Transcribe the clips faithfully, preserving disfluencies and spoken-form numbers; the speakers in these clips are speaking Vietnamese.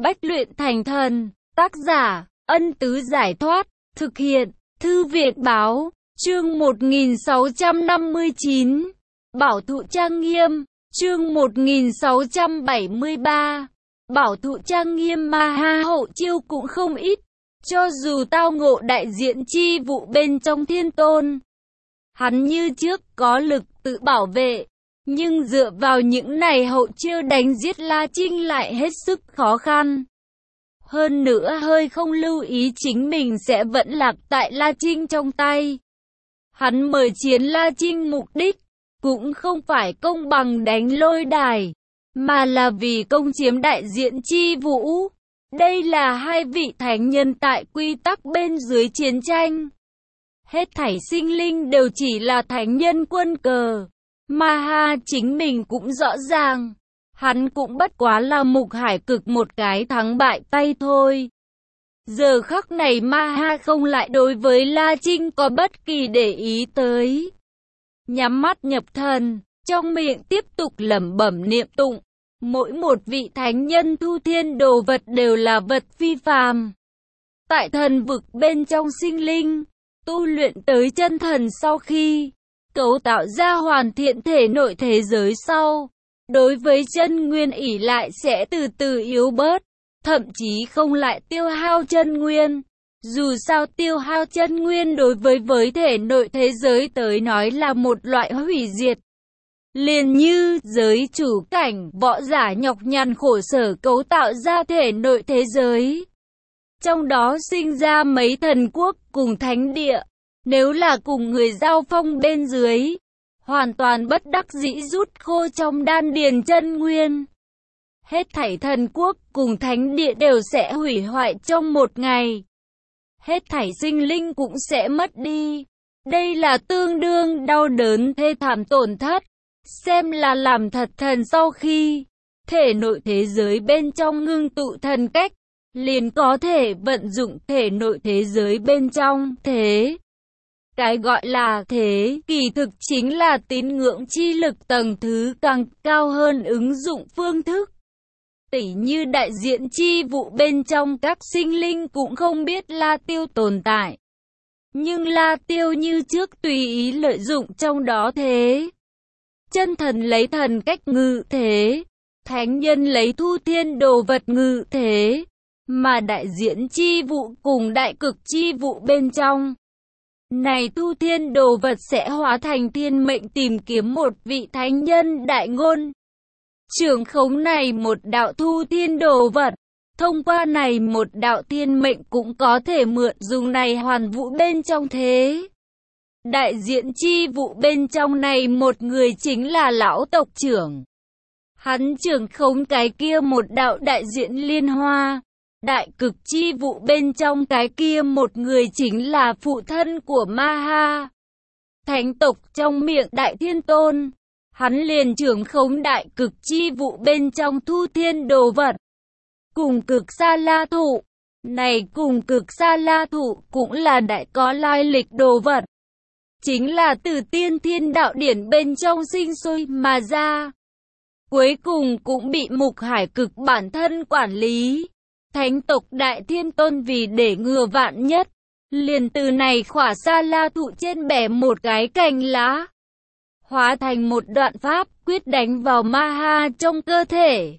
Bách luyện thành thần, tác giả, Ân Tứ Giải Thoát, thực hiện, Thư viện Báo, chương một nghìn sáu trăm năm mươi chín, Bảo thụ trang nghiêm, chương một nghìn sáu trăm bảy mươi ba, Bảo thụ trang nghiêm Ma Ha hậu chiêu cũng không ít, cho dù tao ngộ đại diện chi vụ bên trong thiên tôn. Hắn như trước có lực tự bảo vệ, nhưng dựa vào những này hậu chiêu đánh giết La Trinh lại hết sức khó khăn. Hơn nữa hơi không lưu ý chính mình sẽ vẫn lạc tại La Trinh trong tay. Hắn mời chiến La Trinh mục đích, cũng không phải công bằng đánh lôi đài, mà là vì công chiếm đại diện chi vũ. Đây là hai vị thánh nhân tại quy tắc bên dưới chiến tranh. Hết thảy sinh linh đều chỉ là thánh nhân quân cờ. Ma Ha chính mình cũng rõ ràng, hắn cũng bất quá là Mục Hải Cực một cái thắng bại tay thôi. Giờ khắc này Ma Ha không lại đối với La Trinh có bất kỳ để ý tới. Nhắm mắt nhập thần, trong miệng tiếp tục lẩm bẩm niệm tụng. Mỗi một vị thánh nhân thu thiên đồ vật đều là vật phi phàm. Tại thần vực bên trong sinh linh, tu luyện tới chân thần sau khi cấu tạo ra hoàn thiện thể nội thế giới sau, đối với chân nguyên ỷ lại sẽ từ từ yếu bớt, thậm chí không lại tiêu hao chân nguyên. Dù sao tiêu hao chân nguyên đối với với thể nội thế giới tới nói là một loại hủy diệt. Liền như giới chủ cảnh võ giả nhọc nhằn khổ sở cấu tạo ra thể nội thế giới, trong đó sinh ra mấy thần quốc cùng thánh địa. Nếu là cùng người giao phong bên dưới, hoàn toàn bất đắc dĩ rút khô trong đan điền chân nguyên. Hết thảy thần quốc cùng thánh địa đều sẽ hủy hoại trong một ngày. Hết thảy sinh linh cũng sẽ mất đi. Đây là tương đương đau đớn thê thảm tổn thất. Xem là làm thật thần sau khi thể nội thế giới bên trong ngưng tụ thần cách, liền có thể vận dụng thể nội thế giới bên trong thế. Cái gọi là thế, kỳ thực chính là tín ngưỡng chi lực tầng thứ càng cao hơn ứng dụng phương thức. Tỉ như đại diện chi vụ bên trong các sinh linh cũng không biết La Tiêu tồn tại. Nhưng La Tiêu như trước tùy ý lợi dụng trong đó thế. Chân thần lấy thần cách ngự thế, thánh nhân lấy thu thiên đồ vật ngự thế, mà đại diện chi vụ cùng đại cực chi vụ bên trong này thu thiên đồ vật sẽ hóa thành thiên mệnh tìm kiếm một vị thánh nhân đại ngôn. Trưởng khống này một đạo thu thiên đồ vật, thông qua này một đạo thiên mệnh cũng có thể mượn dùng này hoàn vũ bên trong thế. Đại diện chi vụ bên trong này một người chính là lão tộc trưởng. Hắn trưởng khống cái kia một đạo đại diện liên hoa. Đại cực chi vụ bên trong cái kia một người chính là phụ thân của Ma Ha. Thánh tộc trong miệng đại thiên tôn. Hắn liền trưởng khống đại cực chi vụ bên trong thu thiên đồ vật. Cùng cực sa la thụ. Này cùng cực sa la thụ cũng là đại có lai lịch đồ vật. Chính là từ tiên thiên đạo điển bên trong sinh sôi mà ra. Cuối cùng cũng bị Mục Hải Cực bản thân quản lý. Thánh tộc đại thiên tôn vì để ngừa vạn nhất, liền từ này khỏa sa la thụ trên bẻ một cái cành lá, hóa thành một đoạn pháp quyết đánh vào Ma Ha trong cơ thể.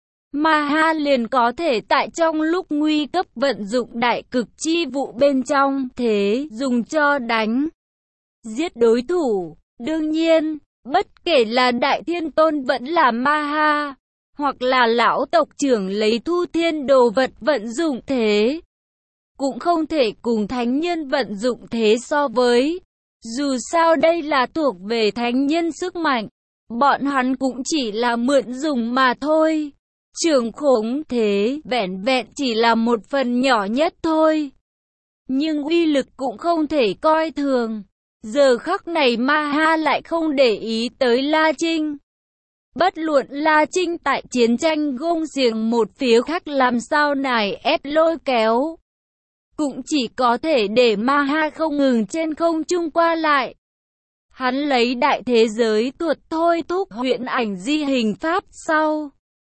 Ma Ha liền có thể tại trong lúc nguy cấp vận dụng đại cực chi vụ bên trong thế dùng cho đánh giết đối thủ. Đương nhiên, bất kể là đại thiên tôn vẫn là Ma Ha, hoặc là lão tộc trưởng lấy thu thiên đồ vật vận dụng thế, cũng không thể cùng thánh nhân vận dụng thế so với. Dù sao đây là thuộc về thánh nhân sức mạnh, bọn hắn cũng chỉ là mượn dùng mà thôi. Trưởng khống thế vẻn vẹn chỉ là một phần nhỏ nhất thôi, nhưng uy lực cũng không thể coi thường. Giờ khắc này Ma Ha lại không để ý tới La Trinh. Bất luận La Trinh tại chiến tranh gông xiềng một phía khác làm sao nài ép lôi kéo, cũng chỉ có thể để Ma Ha không ngừng trên không trung qua lại. Hắn lấy đại thế giới tuột thôi thúc huyễn ảnh di hình pháp sau,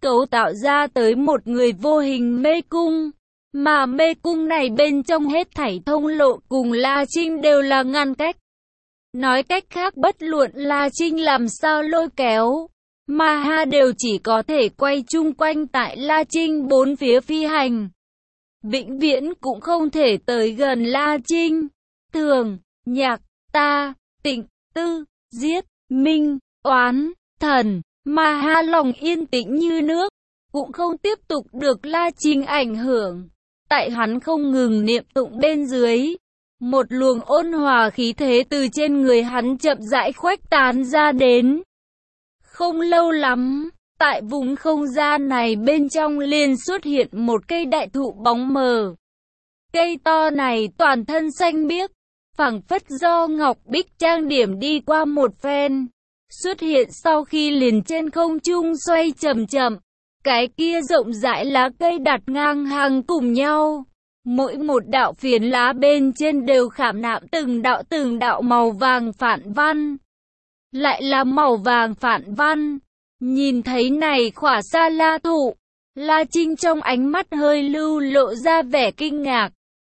cấu tạo ra tới một người vô hình mê cung. Mà mê cung này bên trong hết thảy thông lộ cùng La Trinh đều là ngăn cách. Nói cách khác bất luận La Trinh làm sao lôi kéo, Ma Ha đều chỉ có thể quay chung quanh tại La Trinh bốn phía phi hành. Vĩnh viễn cũng không thể tới gần La Trinh. Thường, Nhạc, Ta, Tịnh, Tư, Giết, Minh, Oán, Thần, Ma Ha lòng yên tĩnh như nước, cũng không tiếp tục được La Trinh ảnh hưởng. Tại hắn không ngừng niệm tụng bên dưới, một luồng ôn hòa khí thế từ trên người hắn chậm rãi khuếch tán ra đến. Không lâu lắm, tại vùng không gian này bên trong liền xuất hiện một cây đại thụ bóng mờ. Cây to này toàn thân xanh biếc, phảng phất do ngọc bích trang điểm đi qua một phen. Xuất hiện sau khi liền trên không trung xoay chậm chậm. Cái kia rộng rãi lá cây đặt ngang hàng cùng nhau. Mỗi một đạo phiến lá bên trên đều khảm nạm từng đạo từng đạo màu vàng phản văn. Lại là màu vàng phản văn. Nhìn thấy này khỏa sa la thụ, La Trinh trong ánh mắt hơi lưu lộ ra vẻ kinh ngạc.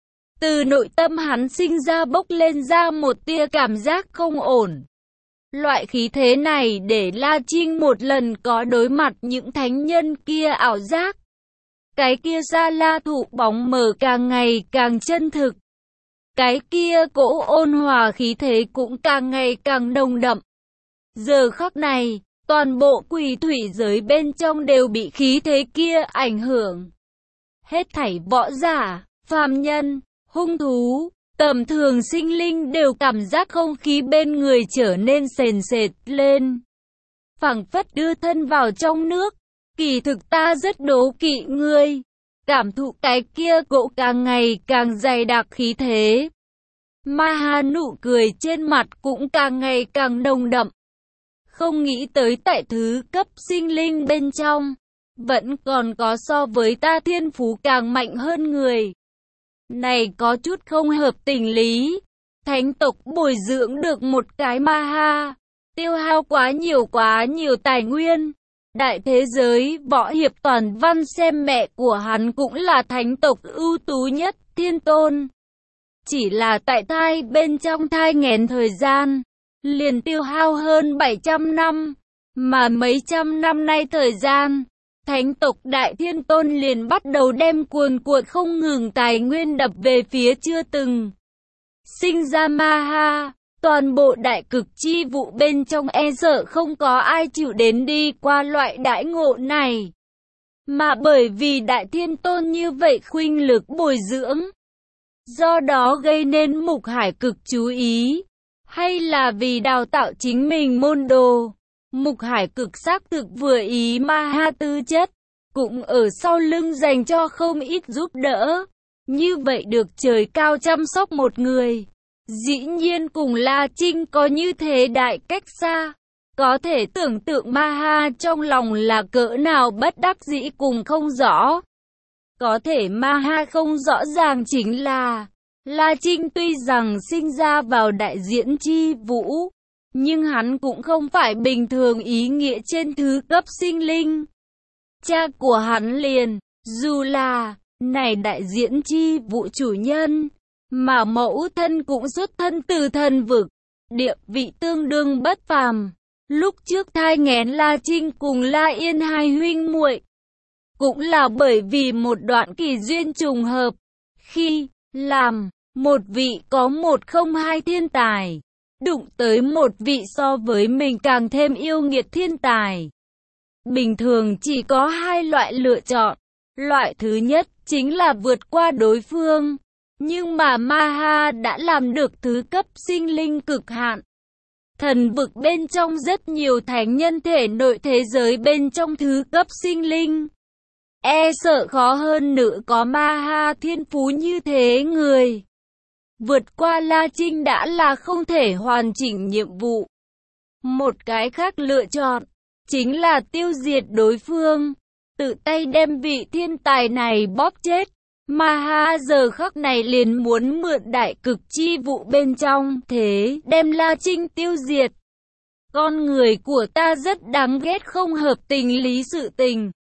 Từ nội tâm hắn sinh ra bốc lên ra một tia cảm giác không ổn. Loại khí thế này để La Trinh một lần có đối mặt những thánh nhân kia ảo giác. Cái kia sa la thụ bóng mờ càng ngày càng chân thực. Cái kia cỗ ôn hòa khí thế cũng càng ngày càng nồng đậm. Giờ khắc này, toàn bộ quỷ thủy giới bên trong đều bị khí thế kia ảnh hưởng. Hết thảy võ giả, phàm nhân, hung thú, tầm thường sinh linh đều cảm giác không khí bên người trở nên sền sệt lên. Phảng phất đưa thân vào trong nước. Kỳ thực ta rất đố kỵ ngươi. Cảm thụ cái kia cỗ càng ngày càng dày đặc khí thế. Ma Ha nụ cười trên mặt cũng càng ngày càng nồng đậm. Không nghĩ tới tại thứ cấp sinh linh bên trong, vẫn còn có so với ta thiên phú càng mạnh hơn người. Này có chút không hợp tình lý. Thánh tộc bồi dưỡng được một cái Ma Ha, tiêu hao quá nhiều quá nhiều tài nguyên. Đại thế giới võ hiệp toàn văn xem mẹ của hắn cũng là thánh tộc ưu tú nhất, Thiên Tôn. Chỉ là tại thai bên trong thai nghén thời gian, liền tiêu hao hơn bảy trăm năm, mà mấy trăm năm nay thời gian, thánh tộc Đại Thiên Tôn liền bắt đầu đem cuồn cuộn không ngừng tài nguyên đập về phía chưa từng sinh ra Ma Ha. Toàn bộ đại cực chi vụ bên trong e sợ không có ai chịu đến đi qua loại đãi ngộ này. Mà bởi vì Đại Thiên Tôn như vậy khuynh lực bồi dưỡng, do đó gây nên Mục Hải cực chú ý, hay là vì đào tạo chính mình môn đồ. Mục Hải cực xác thực vừa ý Ma Ha tư chất, cũng ở sau lưng dành cho không ít giúp đỡ. Như vậy được trời cao chăm sóc một người. Dĩ nhiên cùng La Trinh có như thế đại cách xa. Có thể tưởng tượng Ma Ha trong lòng là cỡ nào bất đắc dĩ cùng không rõ. Có thể Ma Ha không rõ ràng chính là La Trinh tuy rằng sinh ra vào đại diễn chi vũ, nhưng hắn cũng không phải bình thường ý nghĩa trên thứ cấp sinh linh. Cha của hắn liền, dù là này đại diễn chi vũ chủ nhân, mà mẫu thân cũng xuất thân từ thần vực, địa vị tương đương bất phàm. Lúc trước thai nghén La Trinh cùng La Yên hai huynh muội, cũng là bởi vì một đoạn kỳ duyên trùng hợp, khi làm một vị có một không hai thiên tài, đụng tới một vị so với mình càng thêm yêu nghiệt thiên tài. Bình thường chỉ có hai loại lựa chọn. Loại thứ nhất chính là vượt qua đối phương. Nhưng mà Ma Ha đã làm được thứ cấp sinh linh cực hạn. Thần vực bên trong rất nhiều thánh nhân thể nội thế giới bên trong thứ cấp sinh linh. E sợ khó hơn nữa có Ma Ha thiên phú như thế người. Vượt qua La Trinh đã là không thể hoàn chỉnh nhiệm vụ. Một cái khác lựa chọn, chính là tiêu diệt đối phương, tự tay đem vị thiên tài này bóp chết. Ma Ha giờ khắc này liền muốn mượn đại cực chi vụ bên trong, thế đem La Trinh tiêu diệt. Con người của ta rất đáng ghét không hợp tình lý sự tình.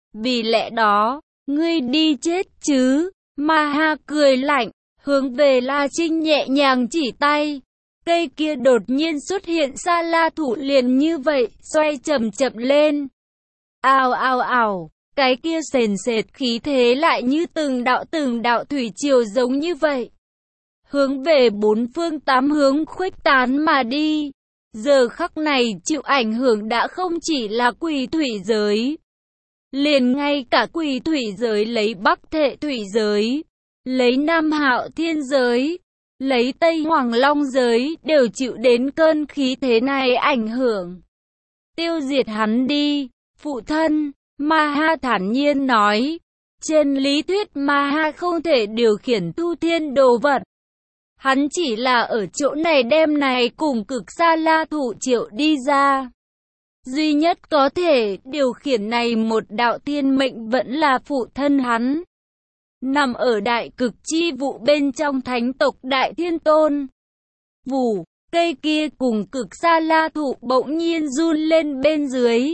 Vì lẽ đó, ngươi đi chết chứ. Ma Ha cười lạnh, hướng về La Trinh nhẹ nhàng chỉ tay. Cây kia đột nhiên xuất hiện Sa La thủ liền như vậy, xoay chậm chậm lên. Ào ào ào, cái kia sền sệt khí thế lại như từng đạo từng đạo thủy triều giống như vậy. Hướng về bốn phương tám hướng khuếch tán mà đi. Giờ khắc này chịu ảnh hưởng đã không chỉ là quỷ thủy giới. Liền ngay cả quỷ thủy giới lấy Bắc Thệ thủy giới, lấy Nam Hạo thiên giới, lấy Tây Hoàng Long giới đều chịu đến cơn khí thế này ảnh hưởng. Tiêu diệt hắn đi, phụ thân, Ma Ha thản nhiên nói. Trên lý thuyết Ma Ha không thể điều khiển tu thiên đồ vật. Hắn chỉ là ở chỗ này đem này cùng cực Sa La thủ triệu đi ra. Duy nhất có thể điều khiển này một đạo thiên mệnh vẫn là phụ thân hắn. Nằm ở đại cực chi vụ bên trong thánh tộc Đại Thiên Tôn. Vù, cây kia cùng cực Sa La thụ bỗng nhiên run lên bên dưới.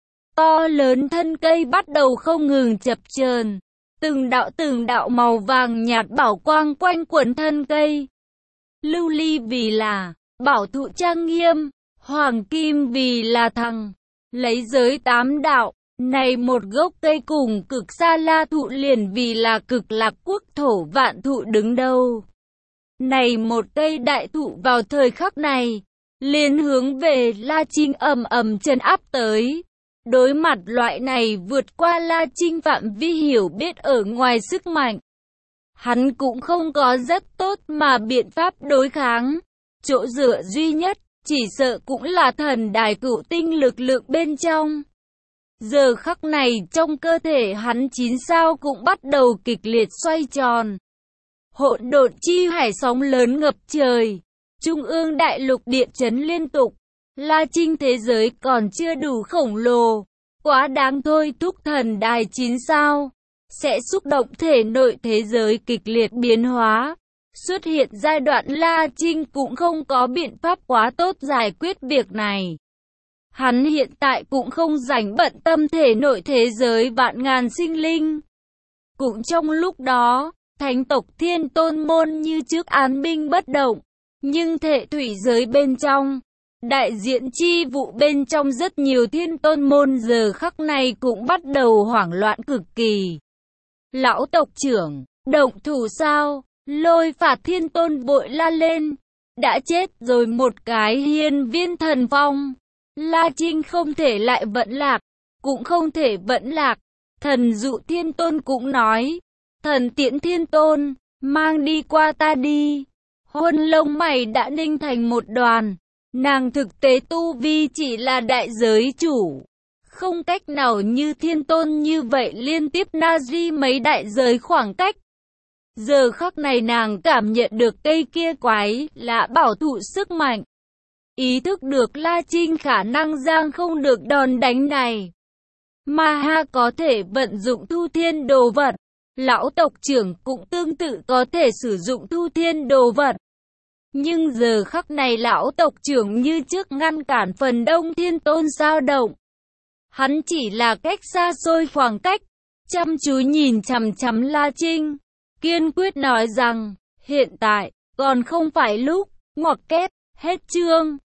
To lớn thân cây bắt đầu không ngừng chập chờn. Từng đạo từng đạo màu vàng nhạt bảo quang quanh quẩn thân cây. Lưu ly vì là bảo thụ trang nghiêm, hoàng kim vì là thằng. Lấy giới tám đạo, này một gốc cây cùng cực Sa La thụ liền vì là cực lạc quốc thổ vạn thụ đứng đâu. Này một cây đại thụ vào thời khắc này, liền hướng về La Trinh ầm ầm trấn áp tới. Đối mặt loại này vượt qua La Trinh phạm vi hiểu biết ở ngoài sức mạnh. Hắn cũng không có rất tốt mà biện pháp đối kháng. Chỗ dựa duy nhất, chỉ sợ cũng là thần đài cửu tinh lực lượng bên trong. Giờ khắc này trong cơ thể hắn chín sao cũng bắt đầu kịch liệt xoay tròn. Hỗn độn chi hải sóng lớn ngập trời. Trung ương đại lục địa chấn liên tục. La Trinh thế giới còn chưa đủ khổng lồ. Quá đáng thôi thúc thần đài chín sao. Sẽ xúc động thể nội thế giới kịch liệt biến hóa. Xuất hiện giai đoạn La Trinh cũng không có biện pháp quá tốt giải quyết việc này. Hắn hiện tại cũng không rảnh bận tâm thể nội thế giới vạn ngàn sinh linh. Cũng trong lúc đó, thánh tộc Thiên Tôn môn như trước án binh bất động. Nhưng thể thủy giới bên trong, đại diện chi vụ bên trong rất nhiều Thiên Tôn môn giờ khắc này cũng bắt đầu hoảng loạn cực kỳ. Lão tộc trưởng, động thủ sao? Lôi Phạt Thiên Tôn vội la lên. Đã chết rồi một cái hiên viên thần phong. La Trinh không thể lại vẫn lạc, cũng không thể vẫn lạc. Thần Dụ Thiên Tôn cũng nói. Thần Tiễn Thiên Tôn, mang đi qua ta đi. Huân lông mày đã ninh thành một đoàn. Nàng thực tế tu vi chỉ là đại giới chủ. Không cách nào như Thiên Tôn như vậy liên tiếp na di mấy đại giới khoảng cách. Giờ khắc này nàng cảm nhận được cây kia quái lạ bảo thụ sức mạnh. Ý thức được La Trinh khả năng giang không được đòn đánh này. Ma Ha có thể vận dụng thu thiên đồ vật. Lão tộc trưởng cũng tương tự có thể sử dụng thu thiên đồ vật. Nhưng giờ khắc này lão tộc trưởng như trước ngăn cản phần đông Thiên Tôn dao động. Hắn chỉ là cách xa xôi khoảng cách, chăm chú nhìn chằm chằm La Trinh. Kiên quyết nói rằng, hiện tại, còn không phải lúc, ngoặc kép, hết chương.